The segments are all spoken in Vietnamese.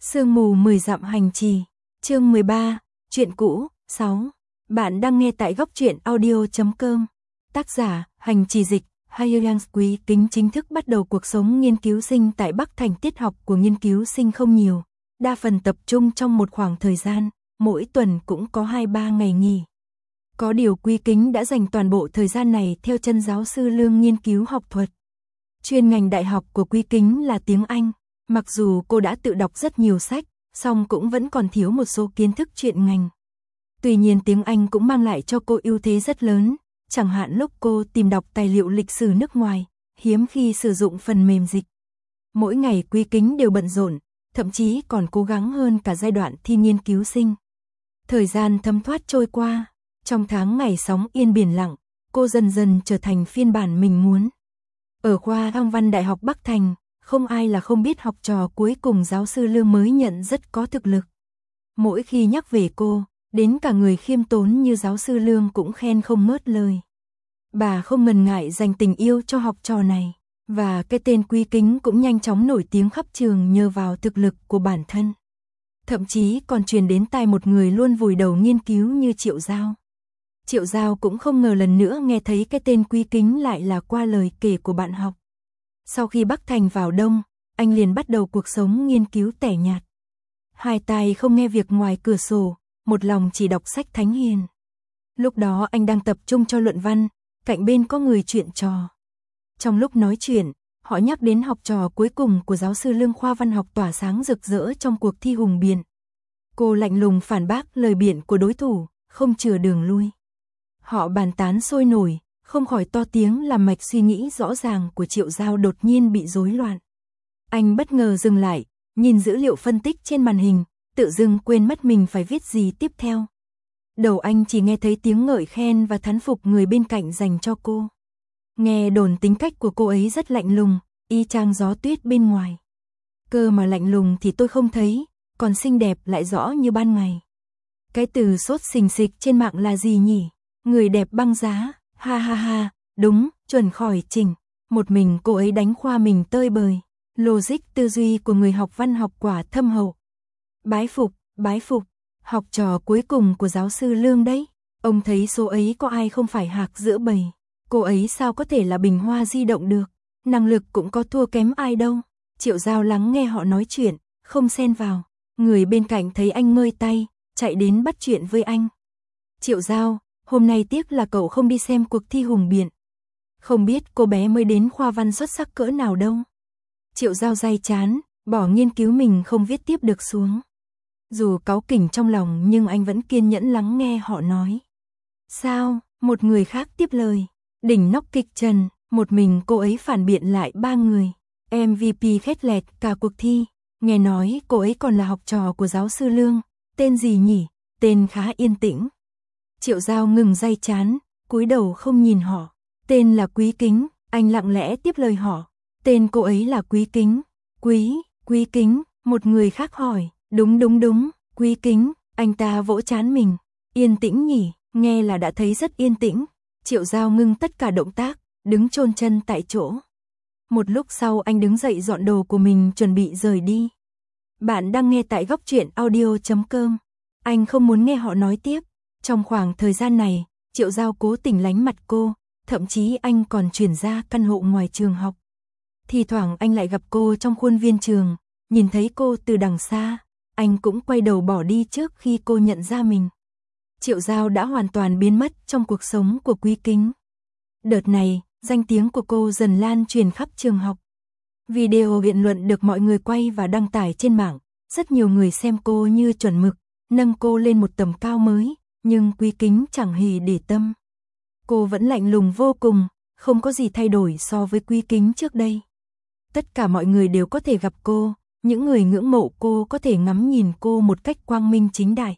Sương mù 10 dặm hành trì, chương 13, chuyện cũ, 6. Bạn đang nghe tại góc truyện audio.com. Tác giả, Hành trì dịch, Hayang Quý Kính chính thức bắt đầu cuộc sống nghiên cứu sinh tại Bắc Thành. Tiết học của nghiên cứu sinh không nhiều, đa phần tập trung trong một khoảng thời gian, mỗi tuần cũng có 2-3 ngày nghỉ. Có điều Quý Kính đã dành toàn bộ thời gian này theo chân giáo sư Lương nghiên cứu học thuật. Chuyên ngành đại học của Quý Kính là tiếng Anh. Mặc dù cô đã tự đọc rất nhiều sách, song cũng vẫn còn thiếu một số kiến thức chuyên ngành. Tuy nhiên tiếng Anh cũng mang lại cho cô ưu thế rất lớn, chẳng hạn lúc cô tìm đọc tài liệu lịch sử nước ngoài, hiếm khi sử dụng phần mềm dịch. Mỗi ngày Quý Kính đều bận rộn, thậm chí còn cố gắng hơn cả giai đoạn thi nghiên cứu sinh. Thời gian thấm thoát trôi qua, trong tháng ngày sóng yên biển lặng, cô dần dần trở thành phiên bản mình muốn. Ở khoa Ang Văn Đại học Bắc Thành, không ai là không biết học trò cuối cùng giáo sư Lương mới nhận rất có thực lực. Mỗi khi nhắc về cô, đến cả người khiêm tốn như giáo sư Lương cũng khen không ngớt lời. Bà không ngần ngại dành tình yêu cho học trò này, và cái tên Quý Kính cũng nhanh chóng nổi tiếng khắp trường nhờ vào thực lực của bản thân. Thậm chí còn truyền đến tai một người luôn vùi đầu nghiên cứu như Triệu Giao. Triệu Giao cũng không ngờ lần nữa nghe thấy cái tên Quý Kính lại là qua lời kể của bạn học. Sau khi Bắc Thành vào đông, anh liền bắt đầu cuộc sống nghiên cứu tẻ nhạt. Hai tai không nghe việc ngoài cửa sổ, một lòng chỉ đọc sách thánh hiền. Lúc đó anh đang tập trung cho luận văn, cạnh bên có người chuyện trò. Trong lúc nói chuyện, họ nhắc đến học trò cuối cùng của giáo sư Lương khoa văn học tỏa sáng rực rỡ trong cuộc thi hùng biện. Cô lạnh lùng phản bác lời biện của đối thủ, không chừa đường lui. Họ bàn tán sôi nổi, không khỏi to tiếng làm mạch suy nghĩ rõ ràng của Triệu Giao đột nhiên bị rối loạn. Anh bất ngờ dừng lại, nhìn dữ liệu phân tích trên màn hình, tự dưng quên mất mình phải viết gì tiếp theo. Đầu anh chỉ nghe thấy tiếng ngợi khen và thán phục người bên cạnh dành cho cô. Nghe đồn tính cách của cô ấy rất lạnh lùng, y chang gió tuyết bên ngoài. Cơ mà lạnh lùng thì tôi không thấy, còn xinh đẹp lại rõ như ban ngày. Cái từ sốt xình xịch trên mạng là gì nhỉ? Người đẹp băng giá. Ha ha ha, đúng, chuẩn khỏi trình. Một mình cô ấy đánh khoa mình tơi bời. Logic tư duy của người học văn học quả thâm hậu. Bái phục, học trò cuối cùng của giáo sư Lương đấy. Ông thấy số ấy có ai không phải hạc giữa bầy. Cô ấy sao có thể là bình hoa di động được. Năng lực cũng có thua kém ai đâu. Triệu Giao lắng nghe họ nói chuyện, không xen vào. Người bên cạnh thấy anh ngơi tay, chạy đến bắt chuyện với anh. Triệu Giao, hôm nay tiếc là cậu không đi xem cuộc thi hùng biện. Không biết cô bé mới đến khoa văn xuất sắc cỡ nào đâu. Triệu Giao day chán, bỏ nghiên cứu mình không viết tiếp được xuống. Dù cáu kỉnh trong lòng nhưng anh vẫn kiên nhẫn lắng nghe họ nói. Sao? Một người khác tiếp lời. Đỉnh nóc kịch trần, một mình cô ấy phản biện lại 3 người. MVP khét lẹt cả cuộc thi. Nghe nói cô ấy còn là học trò của giáo sư Lương. Tên gì nhỉ? Tên khá yên tĩnh. Triệu Giao ngừng day chán, cúi đầu không nhìn họ. Tên là Quý Kính, anh lặng lẽ tiếp lời họ. Tên cô ấy là Quý Kính. Quý Kính, một người khác hỏi. Đúng, Quý Kính, anh ta vỗ trán mình. Yên tĩnh nhỉ, nghe là đã thấy rất yên tĩnh. Triệu Giao ngưng tất cả động tác, đứng chôn chân tại chỗ. Một lúc sau anh đứng dậy dọn đồ của mình chuẩn bị rời đi. Bạn đang nghe tại góc truyện audio.com. Anh không muốn nghe họ nói tiếp. Trong khoảng thời gian này, Triệu Giao cố tình lánh mặt cô, thậm chí anh còn chuyển ra căn hộ ngoài trường học. Thì thoảng anh lại gặp cô trong khuôn viên trường, nhìn thấy cô từ đằng xa, anh cũng quay đầu bỏ đi trước khi cô nhận ra mình. Triệu Giao đã hoàn toàn biến mất trong cuộc sống của Quý Kính. Đợt này, danh tiếng của cô dần lan truyền khắp trường học. Video biện luận được mọi người quay và đăng tải trên mạng, rất nhiều người xem cô như chuẩn mực, nâng cô lên một tầm cao mới. Nhưng Quý Kính chẳng hề để tâm. Cô vẫn lạnh lùng vô cùng, không có gì thay đổi so với Quý Kính trước đây. Tất cả mọi người đều có thể gặp cô, những người ngưỡng mộ cô có thể ngắm nhìn cô một cách quang minh chính đại.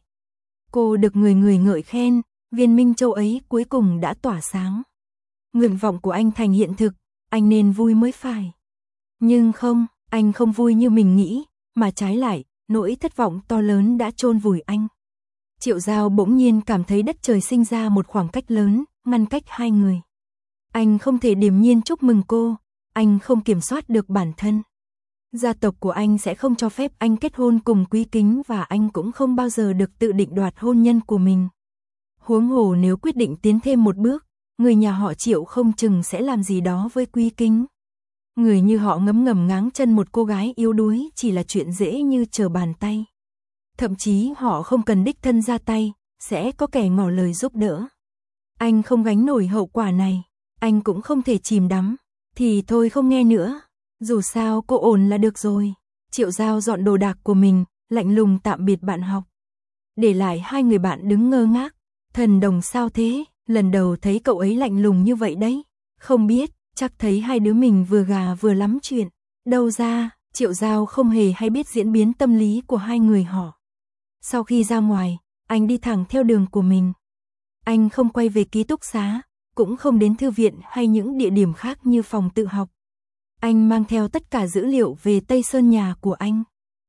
Cô được người ngợi khen, viên Minh Châu ấy cuối cùng đã tỏa sáng. Nguyện vọng của anh thành hiện thực, anh nên vui mới phải. Nhưng không, anh không vui như mình nghĩ, mà trái lại, nỗi thất vọng to lớn đã chôn vùi anh. Triệu Giao bỗng nhiên cảm thấy đất trời sinh ra một khoảng cách lớn, ngăn cách hai người. Anh không thể điềm nhiên chúc mừng cô, anh không kiểm soát được bản thân. Gia tộc của anh sẽ không cho phép anh kết hôn cùng Quý Kính và anh cũng không bao giờ được tự định đoạt hôn nhân của mình. Huống hồ nếu quyết định tiến thêm một bước, người nhà họ Triệu không chừng sẽ làm gì đó với Quý Kính. Người như họ ngấm ngầm ngáng chân một cô gái yếu đuối chỉ là chuyện dễ như trở bàn tay. Thậm chí họ không cần đích thân ra tay, sẽ có kẻ ngỏ lời giúp đỡ. Anh không gánh nổi hậu quả này, anh cũng không thể chìm đắm, thì thôi không nghe nữa. Dù sao cô ổn là được rồi. Triệu Giao dọn đồ đạc của mình, lạnh lùng tạm biệt bạn học. Để lại hai người bạn đứng ngơ ngác. Thần Đồng sao thế? Lần đầu thấy cậu ấy lạnh lùng như vậy đấy. Không biết, chắc thấy hai đứa mình vừa gà vừa lắm chuyện. Đâu ra, Triệu Giao không hề hay biết diễn biến tâm lý của hai người họ. Sau khi ra ngoài, anh đi thẳng theo đường của mình. Anh không quay về ký túc xá, cũng không đến thư viện hay những địa điểm khác như phòng tự học. Anh mang theo tất cả dữ liệu về Tây Sơn nhà của anh.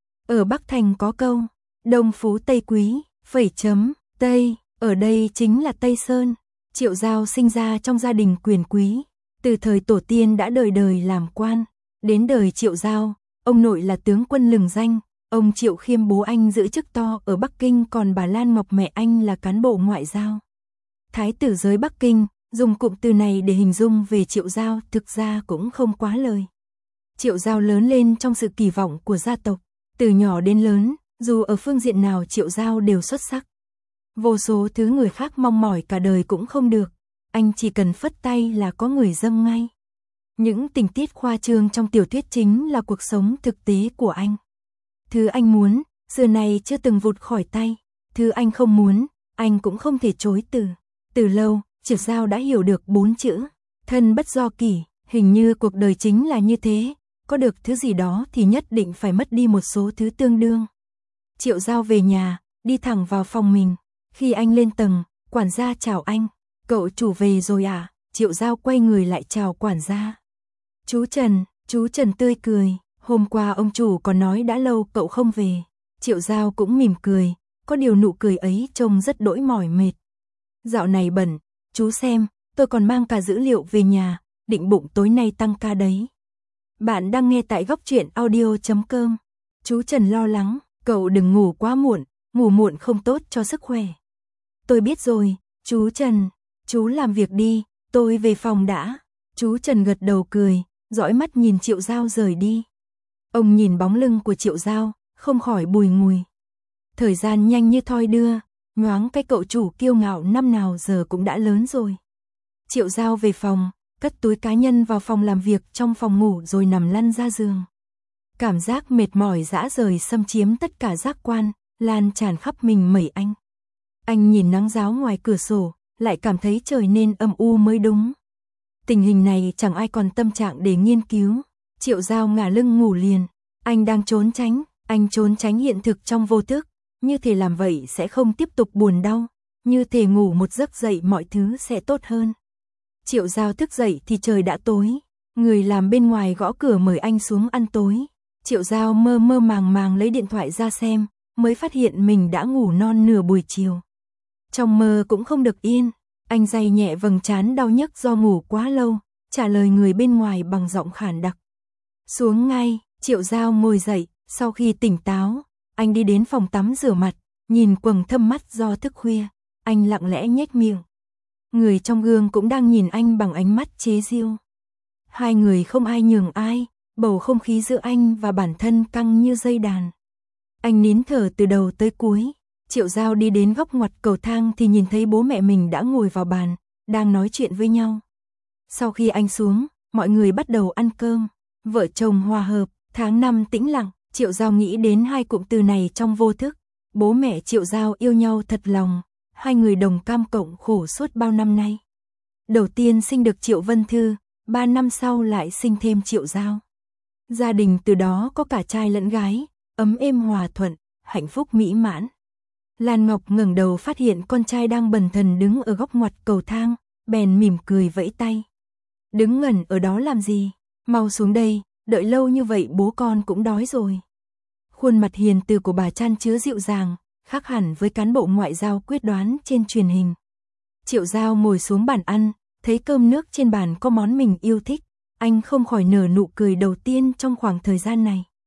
Ở Bắc Thành có câu, Đông Phú Tây Quý, phẩy chấm, Tây, ở đây chính là Tây Sơn. Triệu Giao sinh ra trong gia đình quyền quý, từ thời tổ tiên đã đời đời làm quan. Đến đời Triệu Giao, ông nội là tướng quân lừng danh, ông Triệu Khiêm bố anh giữ chức to ở Bắc Kinh, còn bà Lan Ngọc mẹ anh là cán bộ ngoại giao. Thái tử giới Bắc Kinh, dùng cụm từ này để hình dung về Triệu Giao thực ra cũng không quá lời. Triệu Giao lớn lên trong sự kỳ vọng của gia tộc, từ nhỏ đến lớn, dù ở phương diện nào Triệu Giao đều xuất sắc. Vô số thứ người khác mong mỏi cả đời cũng không được, anh chỉ cần phất tay là có người dâng ngay. Những tình tiết khoa trương trong tiểu thuyết chính là cuộc sống thực tế của anh. Thứ anh muốn, xưa này chưa từng vụt khỏi tay, thứ anh không muốn, anh cũng không thể chối từ. Từ lâu, Triệu Giao đã hiểu được 4 chữ, thân bất do kỷ, hình như cuộc đời chính là như thế, có được thứ gì đó thì nhất định phải mất đi một số thứ tương đương. Triệu Giao về nhà, đi thẳng vào phòng mình, khi anh lên tầng, quản gia chào anh, cậu chủ về rồi à? Triệu Giao quay người lại chào quản gia. Chú Trần tươi cười, hôm qua ông chủ còn nói đã lâu cậu không về. Triệu Giao cũng mỉm cười, có điều nụ cười ấy trông rất đỗi mỏi mệt. Dạo này bận, chú xem, tôi còn mang cả dữ liệu về nhà, định bụng tối nay tăng ca đấy. Bạn đang nghe tại góc truyện audio.com. Chú Trần lo lắng, cậu đừng ngủ quá muộn, ngủ muộn không tốt cho sức khỏe. Tôi biết rồi, chú Trần, chú làm việc đi, tôi về phòng đã. Chú Trần gật đầu cười, dõi mắt nhìn Triệu Giao rời đi. Ông nhìn bóng lưng của Triệu Giao, không khỏi bùi ngùi. Thời gian nhanh như thoi đưa, nhoáng cái cậu chủ kiêu ngạo năm nào giờ cũng đã lớn rồi. Triệu Giao về phòng, cất túi cá nhân vào phòng làm việc trong phòng ngủ rồi nằm lăn ra giường. Cảm giác mệt mỏi dã rời xâm chiếm tất cả giác quan, lan tràn khắp mình mẩy anh. Anh nhìn nắng ráo ngoài cửa sổ, lại cảm thấy trời nên âm u mới đúng. Tình hình này chẳng ai còn tâm trạng để nghiên cứu. Triệu Giao ngả lưng ngủ liền. Anh đang anh trốn tránh hiện thực trong vô thức. Như thể làm vậy sẽ không tiếp tục buồn đau. Như thể ngủ một giấc dậy mọi thứ sẽ tốt hơn. Triệu Giao thức dậy thì trời đã tối. Người làm bên ngoài gõ cửa mời anh xuống ăn tối. Triệu Giao mơ mơ màng màng lấy điện thoại ra xem, mới phát hiện mình đã ngủ non nửa buổi chiều. Trong mơ cũng không được yên, anh day nhẹ vầng trán đau nhức do ngủ quá lâu, trả lời người bên ngoài bằng giọng khản đặc. Xuống ngay, Triệu Giao ngồi dậy, sau khi tỉnh táo, anh đi đến phòng tắm rửa mặt, nhìn quầng thâm mắt do thức khuya, anh lặng lẽ nhếch miệng. Người trong gương cũng đang nhìn anh bằng ánh mắt chế giễu. Hai người không ai nhường ai, bầu không khí giữa anh và bản thân căng như dây đàn. Anh nín thở từ đầu tới cuối. Triệu Giao đi đến góc ngoặt cầu thang thì nhìn thấy bố mẹ mình đã ngồi vào bàn, đang nói chuyện với nhau. Sau khi anh xuống, mọi người bắt đầu ăn cơm. Vợ chồng hòa hợp, tháng năm tĩnh lặng, Triệu Giao nghĩ đến hai cụm từ này trong vô thức. Bố mẹ Triệu Giao yêu nhau thật lòng, hai người đồng cam cộng khổ suốt bao năm nay. Đầu tiên sinh được Triệu Vân Thư, 3 năm sau lại sinh thêm Triệu Giao. Gia đình từ đó có cả trai lẫn gái, ấm êm hòa thuận, hạnh phúc mỹ mãn. Lan Ngọc ngẩng đầu phát hiện con trai đang bần thần đứng ở góc ngoặt cầu thang, bèn mỉm cười vẫy tay. Đứng ngẩn ở đó làm gì? Mau xuống đây, đợi lâu như vậy bố con cũng đói rồi. Khuôn mặt hiền từ của bà chan chứa dịu dàng, khác hẳn với cán bộ ngoại giao quyết đoán trên truyền hình. Triệu Giao ngồi xuống bàn ăn, thấy cơm nước trên bàn có món mình yêu thích, anh không khỏi nở nụ cười đầu tiên trong khoảng thời gian này.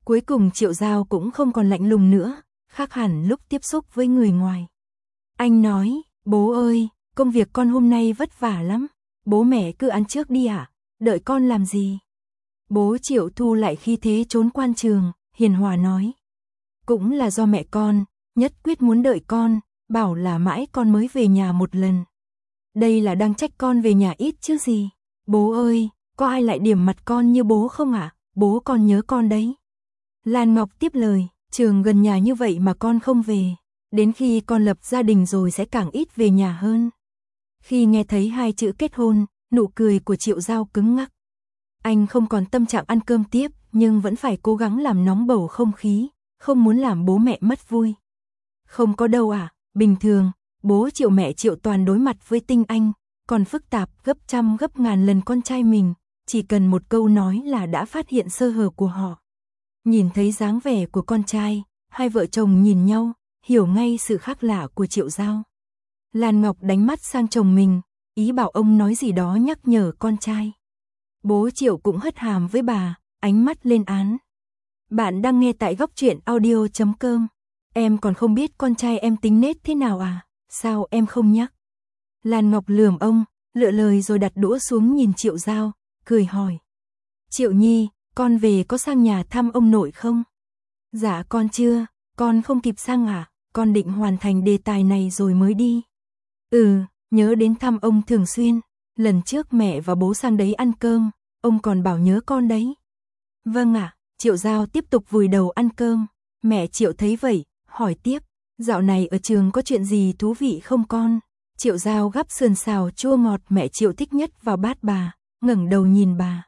Cuối cùng Triệu Giao cũng không còn lạnh lùng nữa, khác hẳn lúc tiếp xúc với người ngoài. Anh nói, bố ơi, công việc con hôm nay vất vả lắm, bố mẹ cứ ăn trước đi ạ, đợi con làm gì. Bố Triệu thu lại khí thế trốn quan trường, hiền hòa nói. Cũng là do mẹ con, nhất quyết muốn đợi con, bảo là mãi con mới về nhà một lần. Đây là đang trách con về nhà ít chứ gì. Bố ơi, có ai lại điểm mặt con như bố không ạ? Bố con nhớ con đấy. Lan Ngọc tiếp lời, trường gần nhà như vậy mà con không về. Đến khi con lập gia đình rồi sẽ càng ít về nhà hơn. Khi nghe thấy hai chữ kết hôn, nụ cười của Triệu Giao cứng ngắc. Anh không còn tâm trạng ăn cơm tiếp, nhưng vẫn phải cố gắng làm nóng bầu không khí, không muốn làm bố mẹ mất vui. Không có đâu à, bình thường, bố Triệu mẹ Triệu toàn đối mặt với Tinh Anh, còn phức tạp gấp trăm gấp ngàn lần con trai mình, chỉ cần một câu nói là đã phát hiện sơ hở của họ. Nhìn thấy dáng vẻ của con trai, hai vợ chồng nhìn nhau, hiểu ngay sự khác lạ của Triệu Giao. Lan Ngọc đánh mắt sang chồng mình, ý bảo ông nói gì đó nhắc nhở con trai. Bố Triệu cũng hất hàm với bà, ánh mắt lên án. Bạn đang nghe tại góc truyện audio.com. Em còn không biết con trai em tính nết thế nào à, sao em không nhắc? Lan Ngọc lườm ông, lựa lời rồi đặt đũa xuống nhìn Triệu Giao, cười hỏi. Triệu Nhi, con về có sang nhà thăm ông nội không? Dạ con chưa, con không kịp sang à, con định hoàn thành đề tài này rồi mới đi. Nhớ đến thăm ông thường xuyên, lần trước mẹ và bố sang đấy ăn cơm, ông còn bảo nhớ con đấy. Vâng ạ, Triệu Giao tiếp tục vùi đầu ăn cơm, mẹ Triệu thấy vậy, hỏi tiếp, dạo này ở trường có chuyện gì thú vị không con? Triệu Giao gắp sườn xào chua ngọt mẹ Triệu thích nhất vào bát bà, ngẩng đầu nhìn bà.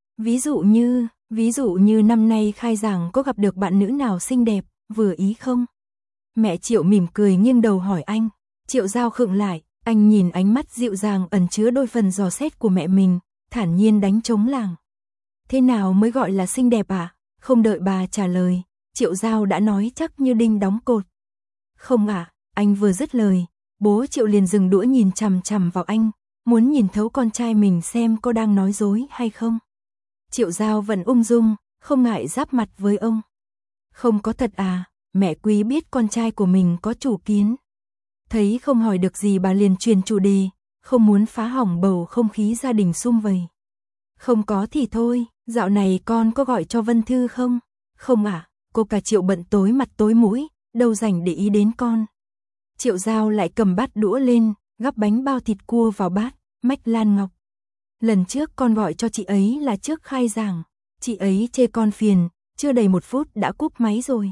Ví dụ như năm nay khai giảng có gặp được bạn nữ nào xinh đẹp, vừa ý không? Mẹ Triệu mỉm cười nghiêng đầu hỏi anh. Triệu Giao khựng lại, anh nhìn ánh mắt dịu dàng ẩn chứa đôi phần dò xét của mẹ mình, thản nhiên đánh trống lảng. Thế nào mới gọi là xinh đẹp à? Không đợi bà trả lời, Triệu Giao đã nói chắc như đinh đóng cột. Không ạ, anh vừa dứt lời, bố Triệu liền dừng đũa nhìn chằm chằm vào anh, muốn nhìn thấu con trai mình xem có đang nói dối hay không. Triệu Giao vẫn ung dung, không ngại giáp mặt với ông. Không có thật à, mẹ Quý biết con trai của mình có chủ kiến. Thấy không hỏi được gì bà liền truyền chủ đề, không muốn phá hỏng bầu không khí gia đình sum vầy. Không có thì thôi, dạo này con có gọi cho Vân Thư không? Không ạ, cô cả Triệu bận tối mặt tối mũi, đâu rảnh để ý đến con. Triệu Giao lại cầm bát đũa lên, gắp bánh bao thịt cua vào bát, mách Lan Ngọc. Lần trước con gọi cho chị ấy là trước khai giảng, chị ấy chê con phiền, chưa đầy 1 phút đã cúp máy rồi.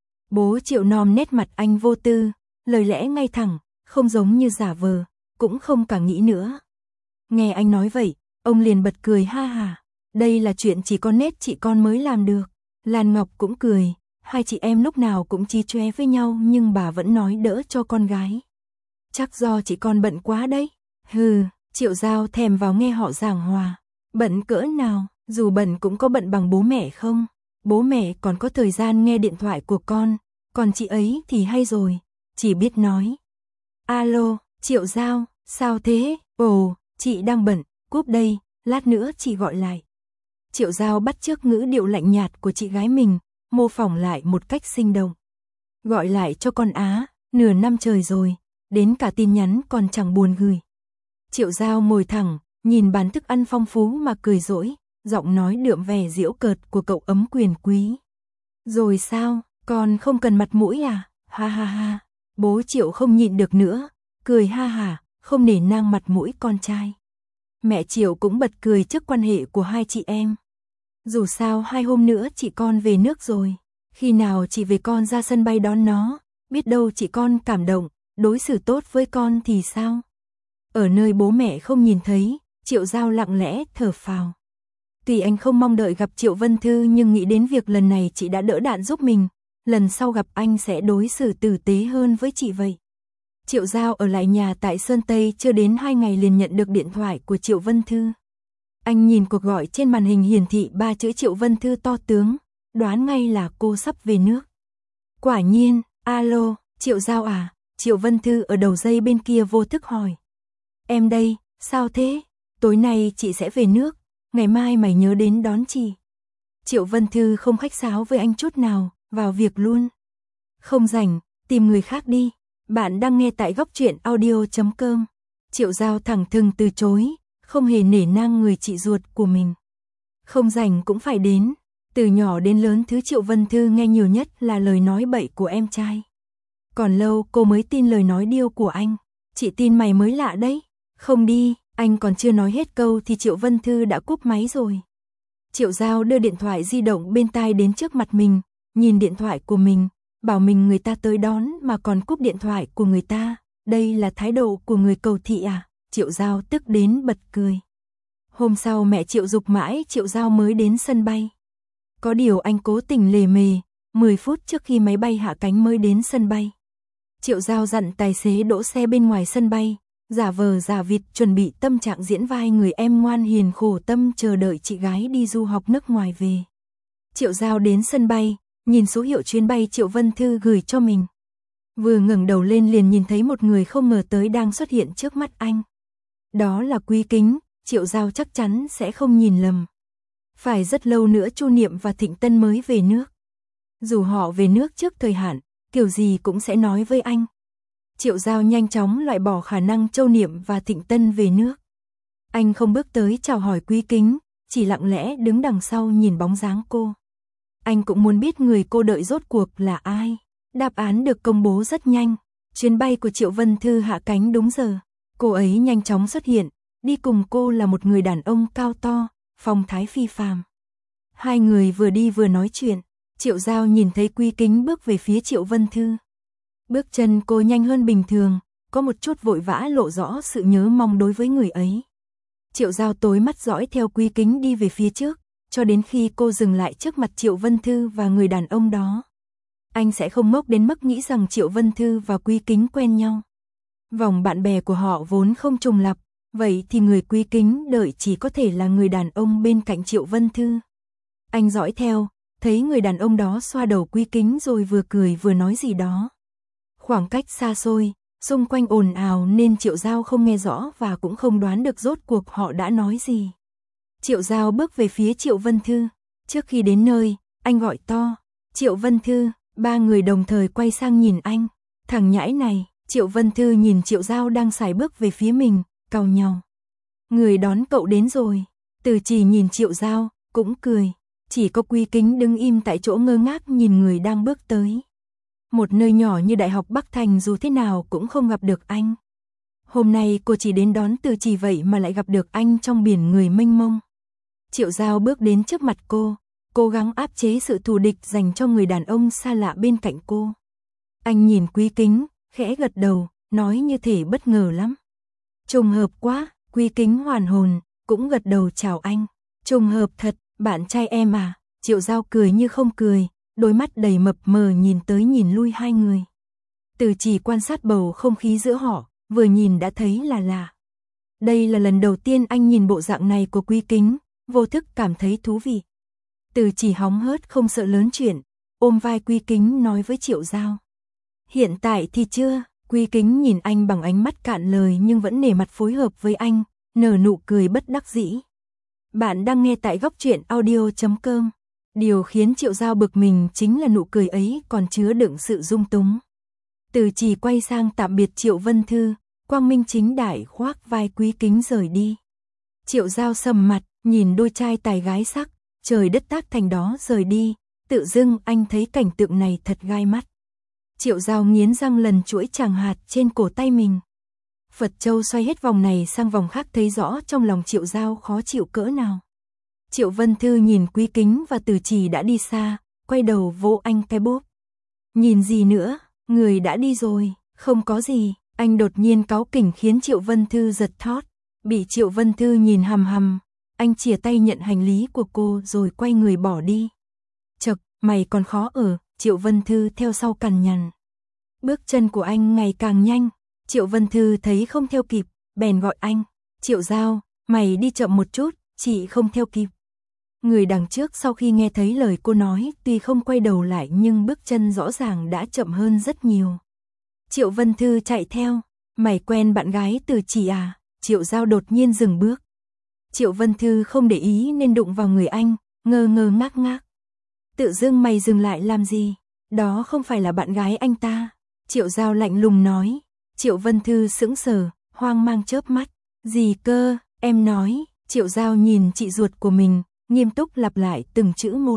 Bố Triệu nom nét mặt anh vô tư, lời lẽ ngay thẳng, không giống như giả vờ, cũng không cả nghĩ nữa. Nghe anh nói vậy, ông liền bật cười ha hà, đây là chuyện chỉ con nết chị con mới làm được. Lan Ngọc cũng cười, hai chị em lúc nào cũng chí chóe với nhau nhưng bà vẫn nói đỡ cho con gái. Chắc do chị con bận quá đấy. Triệu Giao thèm vào nghe họ giảng hòa. Bận cỡ nào, dù bận cũng có bận bằng bố mẹ không? Bố mẹ còn có thời gian nghe điện thoại của con, còn chị ấy thì hay rồi, chỉ biết nói. Alo, Triệu Giao, sao thế? Ồ, chị đang bận, cúp đây, lát nữa chị gọi lại. Triệu Giao bắt chước ngữ điệu lạnh nhạt của chị gái mình, mô phỏng lại một cách sinh động. Gọi lại cho con á, nửa năm trời rồi, đến cả tin nhắn còn chẳng buồn gửi. Triệu Giao ngồi thẳng, nhìn bàn thức ăn phong phú mà cười dỗi, giọng nói đượm vẻ giễu cợt của cậu ấm quyền quý. Rồi sao, con không cần mặt mũi à? Ha ha ha, bố Triệu không nhịn được nữa, cười ha hả, không nể nang mặt mũi con trai. Mẹ Triệu cũng bật cười trước quan hệ của hai chị em. Dù sao 2 hôm nữa chị con về nước rồi, khi nào chị về con ra sân bay đón nó, biết đâu chị con cảm động, đối xử tốt với con thì sao? Ở nơi bố mẹ không nhìn thấy, Triệu Giao lặng lẽ thở phào. Tuy anh không mong đợi gặp Triệu Vân Thư nhưng nghĩ đến việc lần này chị đã đỡ đạn giúp mình, lần sau gặp anh sẽ đối xử tử tế hơn với chị vậy. Triệu Giao ở lại nhà tại Sơn Tây chưa đến 2 ngày liền nhận được điện thoại của Triệu Vân Thư. Anh nhìn cuộc gọi trên màn hình hiển thị 3 chữ Triệu Vân Thư to tướng, đoán ngay là cô sắp về nước. Quả nhiên, alo, Triệu Giao à, Triệu Vân Thư ở đầu dây bên kia vô thức hỏi. Em đây, sao thế? Tối nay chị sẽ về nước, ngày mai mày nhớ đến đón chị. Triệu Vân Thư không khách sáo với anh chút nào, vào việc luôn. Không rảnh, tìm người khác đi. Bạn đang nghe tại góc truyện audio.com. Triệu Giao thẳng thừng từ chối, không hề nể nang người chị ruột của mình. Không rảnh cũng phải đến. Từ nhỏ đến lớn thứ Triệu Vân Thư nghe nhiều nhất là lời nói bậy của em trai. Còn lâu cô mới tin lời nói điêu của anh. Chị tin mày mới lạ đấy. Không đi, anh còn chưa nói hết câu thì Triệu Vân Thư đã cúp máy rồi. Triệu Giao đưa điện thoại di động bên tai đến trước mặt mình, nhìn điện thoại của mình, bảo mình người ta tới đón mà còn cúp điện thoại của người ta. Đây là thái độ của người cầu thị à? Triệu Giao tức đến bật cười. Hôm sau mẹ Triệu giục mãi Triệu Giao mới đến sân bay. Có điều anh cố tình lề mề, 10 phút trước khi máy bay hạ cánh mới đến sân bay. Triệu Giao dặn tài xế đỗ xe bên ngoài sân bay, giả vờ giả vịt chuẩn bị tâm trạng diễn vai người em ngoan hiền khổ tâm chờ đợi chị gái đi du học nước ngoài về. Triệu Giao đến sân bay, nhìn số hiệu chuyến bay Triệu Vân Thư gửi cho mình. Vừa ngẩng đầu lên liền nhìn thấy một người không ngờ tới đang xuất hiện trước mắt anh. Đó là Quý Kính, Triệu Giao chắc chắn sẽ không nhìn lầm. Phải rất lâu nữa Chu Niệm và Thịnh Tân mới về nước. Dù họ về nước trước thời hạn, kiểu gì cũng sẽ nói với anh. Triệu Giao nhanh chóng loại bỏ khả năng Châu Niệm và Thịnh Tân về nước. Anh không bước tới chào hỏi Quý Kính, chỉ lặng lẽ đứng đằng sau nhìn bóng dáng cô. Anh cũng muốn biết người cô đợi rốt cuộc là ai. Đáp án được công bố rất nhanh. Chuyến bay của Triệu Vân Thư hạ cánh đúng giờ. Cô ấy nhanh chóng xuất hiện, đi cùng cô là một người đàn ông cao to, phong thái phi phàm. Hai người vừa đi vừa nói chuyện. Triệu Giao nhìn thấy Quý Kính bước về phía Triệu Vân Thư. Bước chân cô nhanh hơn bình thường, có một chút vội vã lộ rõ sự nhớ mong đối với người ấy. Triệu Giao tối mắt dõi theo Quý Kính đi về phía trước, cho đến khi cô dừng lại trước mặt Triệu Vân Thư và người đàn ông đó. Anh sẽ không ngốc đến mức nghĩ rằng Triệu Vân Thư và Quý Kính quen nhau. Vòng bạn bè của họ vốn không trùng lặp, vậy thì người Quý Kính đợi chỉ có thể là người đàn ông bên cạnh Triệu Vân Thư. Anh dõi theo, thấy người đàn ông đó xoa đầu Quý Kính rồi vừa cười vừa nói gì đó. Khoảng cách xa xôi, xung quanh ồn ào nên Triệu Giao không nghe rõ và cũng không đoán được rốt cuộc họ đã nói gì. Triệu Giao bước về phía Triệu Vân Thư. Trước khi đến nơi, anh gọi to, Triệu Vân Thư, ba người đồng thời quay sang nhìn anh. Thằng nhãi này, Triệu Vân Thư nhìn Triệu Giao đang sải bước về phía mình, cau nhau. Người đón cậu đến rồi. Từ Chỉ nhìn Triệu Giao, cũng cười. Chỉ có Quý Kính đứng im tại chỗ ngơ ngác nhìn người đang bước tới. Một nơi nhỏ như Đại học Bắc Thành dù thế nào cũng không gặp được anh. Hôm nay cô chỉ đến đón Từ Chỉ vậy mà lại gặp được anh trong biển người mênh mông. Triệu Giao bước đến trước mặt cô, cố gắng áp chế sự thù địch dành cho người đàn ông xa lạ bên cạnh cô. Anh nhìn Quý Kính, khẽ gật đầu, nói như thể bất ngờ lắm. Trùng hợp quá, Quý Kính hoàn hồn, cũng gật đầu chào anh. Trùng hợp thật, bạn trai em à? Triệu Giao cười như không cười, đôi mắt đầy mập mờ nhìn tới nhìn lui hai người. Từ Chỉ quan sát bầu không khí giữa họ, vừa nhìn đã thấy là lạ. Đây là lần đầu tiên anh nhìn bộ dạng này của Quý Kính, vô thức cảm thấy thú vị. Từ Chỉ hóng hớt không sợ lớn chuyện, ôm vai Quý Kính nói với Triệu Giao. Hiện tại thì chưa. Quý Kính nhìn anh bằng ánh mắt cạn lời nhưng vẫn nể mặt phối hợp với anh, nở nụ cười bất đắc dĩ. Bạn đang nghe tại góc truyện audio.com. Điều khiến Triệu Giao bực mình chính là nụ cười ấy còn chứa đựng sự dung túng. Từ Chỉ quay sang tạm biệt Triệu Vân Thư, quang minh chính đại khoác vai Quý Kính rời đi. Triệu Giao sầm mặt, nhìn đôi trai tài gái sắc, trời đất tác thành đó rời đi, tự dưng anh thấy cảnh tượng này thật gai mắt. Triệu Giao nghiến răng lần chuỗi tràng hạt trên cổ tay mình. Phật Châu xoay hết vòng này sang vòng khác thấy rõ trong lòng Triệu Giao khó chịu cỡ nào. Triệu Vân Thư nhìn Quý Kính và Từ Chỉ đã đi xa, quay đầu vỗ anh cái bốp. Nhìn gì nữa, người đã đi rồi, không có gì. Anh đột nhiên cáu kỉnh khiến Triệu Vân Thư giật thót. Bị Triệu Vân Thư nhìn hằm hằm, anh chìa tay nhận hành lý của cô rồi quay người bỏ đi. Chậc, mày còn khó ở, Triệu Vân Thư theo sau cằn nhằn. Bước chân của anh ngày càng nhanh, Triệu Vân Thư thấy không theo kịp, bèn gọi anh. Triệu Giao, mày đi chậm một chút, chị không theo kịp. Người đằng trước sau khi nghe thấy lời cô nói tuy không quay đầu lại nhưng bước chân rõ ràng đã chậm hơn rất nhiều. Triệu Vân Thư chạy theo, mày quen bạn gái Từ Chỉ à? Triệu Giao đột nhiên dừng bước. Triệu Vân Thư không để ý nên đụng vào người anh, ngơ ngơ ngác ngác. Tự dưng mày dừng lại làm gì? Đó không phải là bạn gái anh ta. Triệu Giao lạnh lùng nói. Triệu Vân Thư sững sờ, hoang mang chớp mắt. Gì cơ, em nói. Triệu Giao nhìn chị ruột của mình, nghiêm túc lặp lại từng chữ một.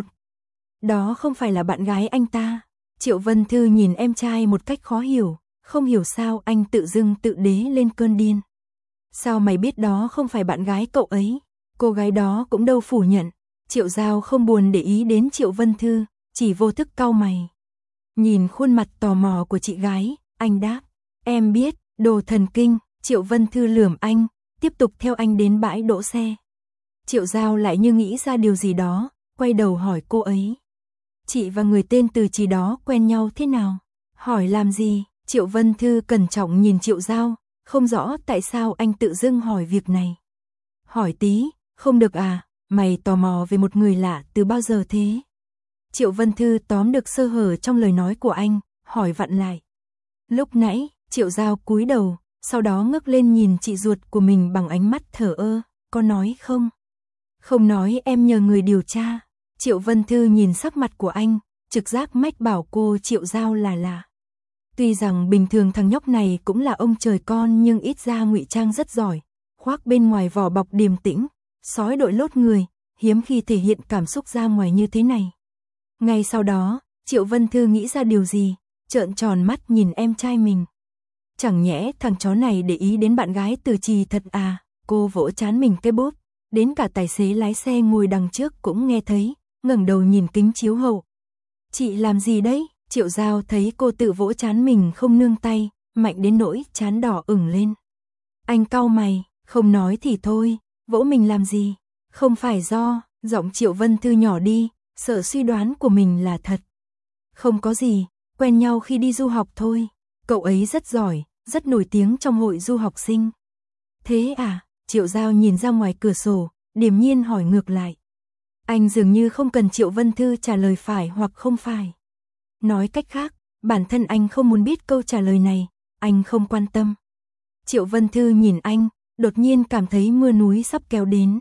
Đó không phải là bạn gái anh ta. Triệu Vân Thư nhìn em trai một cách khó hiểu, không hiểu sao anh tự dưng tự đế lên cơn điên. Sao mày biết đó không phải bạn gái cậu ấy? Cô gái đó cũng đâu phủ nhận. Triệu Giao không buồn để ý đến Triệu Vân Thư, chỉ vô thức cau mày. Nhìn khuôn mặt tò mò của chị gái, anh đáp. Em biết, đồ thần kinh. Triệu Vân Thư lườm anh, tiếp tục theo anh đến bãi đỗ xe. Triệu Giao lại như nghĩ ra điều gì đó, quay đầu hỏi cô ấy. Chị và người tên Từ Trì đó quen nhau thế nào? Hỏi làm gì? Triệu Vân Thư cẩn trọng nhìn Triệu Giao, không rõ tại sao anh tự dưng hỏi việc này. Hỏi tí, không được à, mày tò mò về một người lạ từ bao giờ thế? Triệu Vân Thư tóm được sơ hở trong lời nói của anh, hỏi vặn lại. Lúc nãy, Triệu Giao cúi đầu, sau đó ngước lên nhìn chị ruột của mình bằng ánh mắt thờ ơ, có nói không? Không nói, em nhờ người điều tra. Triệu Vân Thư nhìn sắc mặt của anh, trực giác mách bảo cô Triệu Giao là lạ. Tuy rằng bình thường thằng nhóc này cũng là ông trời con nhưng ít ra ngụy trang rất giỏi, khoác bên ngoài vỏ bọc điềm tĩnh, sói đội lốt người, hiếm khi thể hiện cảm xúc ra ngoài như thế này. Ngay sau đó, Triệu Vân Thư nghĩ ra điều gì, trợn tròn mắt nhìn em trai mình. Chẳng nhẽ thằng chó này để ý đến bạn gái Từ Trì thật à? Cô vỗ trán mình cái bốp, đến cả tài xế lái xe ngồi đằng trước cũng nghe thấy, ngẩng đầu nhìn kính chiếu hậu. Chị làm gì đấy? Triệu Giao thấy cô tự vỗ trán mình không nương tay, mạnh đến nỗi trán đỏ ửng lên. Anh cau mày, không nói thì thôi, vỗ mình làm gì? Không phải do, giọng Triệu Vân Thư nhỏ đi, sợ suy đoán của mình là thật. Không có gì, quen nhau khi đi du học thôi. Cậu ấy rất giỏi, rất nổi tiếng trong hội du học sinh. Thế à? Triệu Giao nhìn ra ngoài cửa sổ, điềm nhiên hỏi ngược lại. Anh dường như không cần Triệu Vân Thư trả lời phải hoặc không phải. Nói cách khác, bản thân anh không muốn biết câu trả lời này, anh không quan tâm. Triệu Vân Thư nhìn anh, đột nhiên cảm thấy mưa núi sắp kéo đến.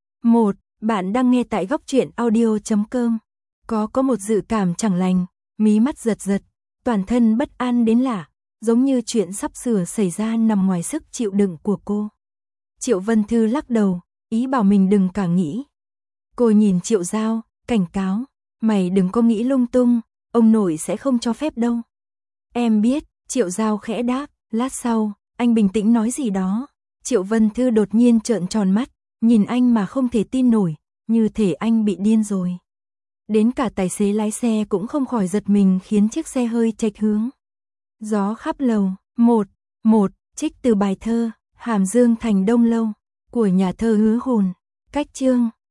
Bạn đang nghe tại góc truyện audio.com. Có một dự cảm chẳng lành, mí mắt giật giật, toàn thân bất an đến lạ, giống như chuyện sắp sửa xảy ra nằm ngoài sức chịu đựng của cô. Triệu Vân Thư lắc đầu, ý bảo mình đừng cả nghĩ. Cô nhìn Triệu Giao, cảnh cáo, mày đừng có nghĩ lung tung, ông nội sẽ không cho phép đâu. Em biết, Triệu Giao khẽ đáp, lát sau, anh bình tĩnh nói gì đó. Triệu Vân Thư đột nhiên trợn tròn mắt, nhìn anh mà không thể tin nổi, như thể anh bị điên rồi. Đến cả tài xế lái xe cũng không khỏi giật mình khiến chiếc xe hơi chệch hướng. Gió khắp lầu, một trích từ bài thơ Hàm Dương Thành Đông Lâu của nhà thơ Hứa Hồn, cách chương